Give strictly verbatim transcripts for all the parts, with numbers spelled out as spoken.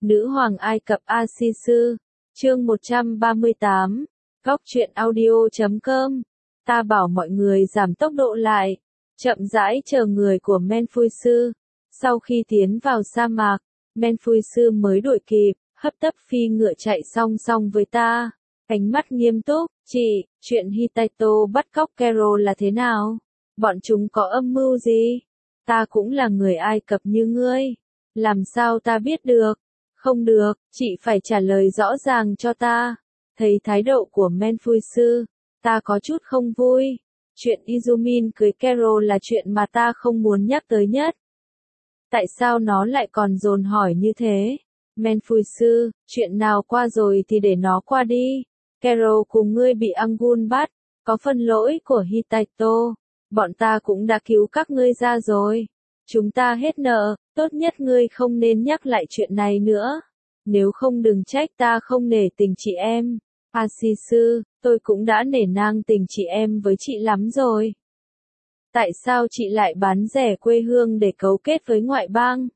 Nữ hoàng Ai Cập A-si-sư, chương một trăm ba mươi tám, góc truyện audio chấm com. Ta bảo mọi người giảm tốc độ lại, chậm rãi chờ người của Menfuisu. Sau khi tiến vào sa mạc, Menfuisu mới đuổi kịp, hấp tấp phi ngựa chạy song song với ta. Ánh mắt nghiêm túc, chị, chuyện Hittito bắt cóc Carol là thế nào? Bọn chúng có âm mưu gì? Ta cũng là người Ai Cập như ngươi. Làm sao ta biết được? Không được, chị phải trả lời rõ ràng cho ta. Thấy thái độ của Menfuisu, ta có chút không vui. Chuyện Izumin cưới Carol là chuyện mà ta không muốn nhắc tới nhất. Tại sao nó lại còn dồn hỏi như thế? Menfuisu, chuyện nào qua rồi thì để nó qua đi. Carol cùng ngươi bị Angun bắt, có phần lỗi của Hittito. Bọn ta cũng đã cứu các ngươi ra rồi. Chúng ta hết nợ, tốt nhất ngươi không nên nhắc lại chuyện này nữa. Nếu không đừng trách ta không nể tình chị em. A-si-sư, tôi cũng đã nể nang tình chị em với chị lắm rồi. Tại sao chị lại bán rẻ quê hương để cấu kết với ngoại bang?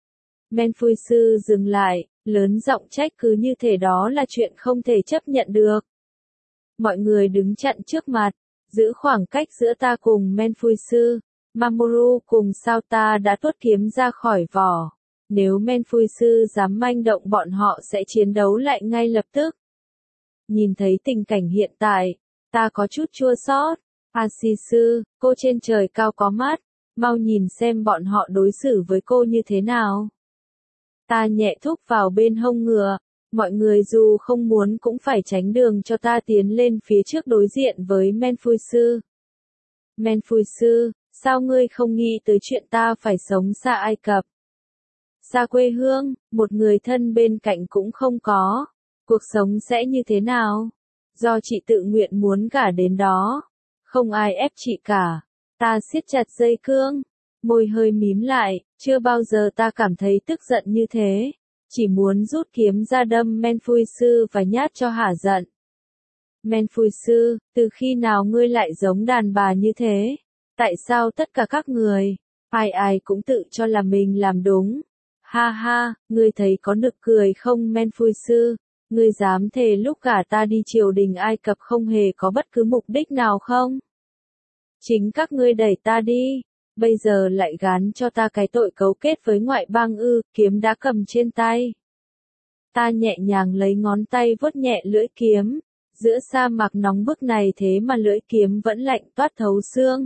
Menfuisu dừng lại, lớn giọng trách cứ như thể đó là chuyện không thể chấp nhận được. Mọi người đứng chặn trước mặt, giữ khoảng cách giữa ta cùng Menfuisu. Mamoru cùng Sauta đã tuốt kiếm ra khỏi vỏ. Nếu Menfuisu dám manh động bọn họ sẽ chiến đấu lại ngay lập tức. Nhìn thấy tình cảnh hiện tại, ta có chút chua xót. A-si-sư, cô trên trời cao có mắt, mau nhìn xem bọn họ đối xử với cô như thế nào. Ta nhẹ thúc vào bên hông ngựa, mọi người dù không muốn cũng phải tránh đường cho ta tiến lên phía trước đối diện với Menfuisu. Menfuisu, sao ngươi không nghĩ tới chuyện ta phải sống xa Ai Cập? Xa quê hương, một người thân bên cạnh cũng không có. Cuộc sống sẽ như thế nào? Do chị tự nguyện muốn gả đến đó. Không ai ép chị cả. Ta siết chặt dây cương. Môi hơi mím lại, chưa bao giờ ta cảm thấy tức giận như thế. Chỉ muốn rút kiếm ra đâm Menfuisu và nhát cho hả giận. Menfuisu, từ khi nào ngươi lại giống đàn bà như thế? Tại sao tất cả các người, ai ai cũng tự cho là mình làm đúng? Ha ha, ngươi thấy có nực cười không Menfuisu? Ngươi dám thề lúc gả ta đi triều đình Ai Cập không hề có bất cứ mục đích nào không? Chính các ngươi đẩy ta đi, bây giờ lại gán cho ta cái tội cấu kết với ngoại bang ư, kiếm đã cầm trên tay. Ta nhẹ nhàng lấy ngón tay vuốt nhẹ lưỡi kiếm, giữa sa mạc nóng bức này thế mà lưỡi kiếm vẫn lạnh toát thấu xương.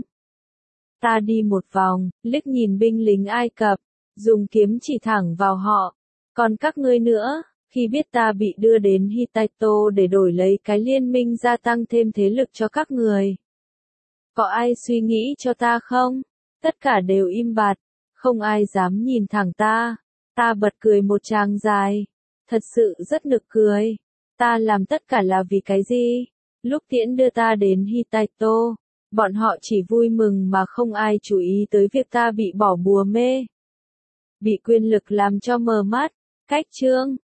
Ta đi một vòng, liếc nhìn binh lính Ai Cập, dùng kiếm chỉ thẳng vào họ. Còn các ngươi nữa, khi biết ta bị đưa đến Hittito để đổi lấy cái liên minh gia tăng thêm thế lực cho các người. Có ai suy nghĩ cho ta không? Tất cả đều im bặt, không ai dám nhìn thẳng ta. Ta bật cười một tràng dài. Thật sự rất nực cười. Ta làm tất cả là vì cái gì? Lúc tiễn đưa ta đến Hittito, bọn họ chỉ vui mừng mà không ai chú ý tới việc ta bị bỏ bùa mê. Bị quyền lực làm cho mờ mắt. Cách chương.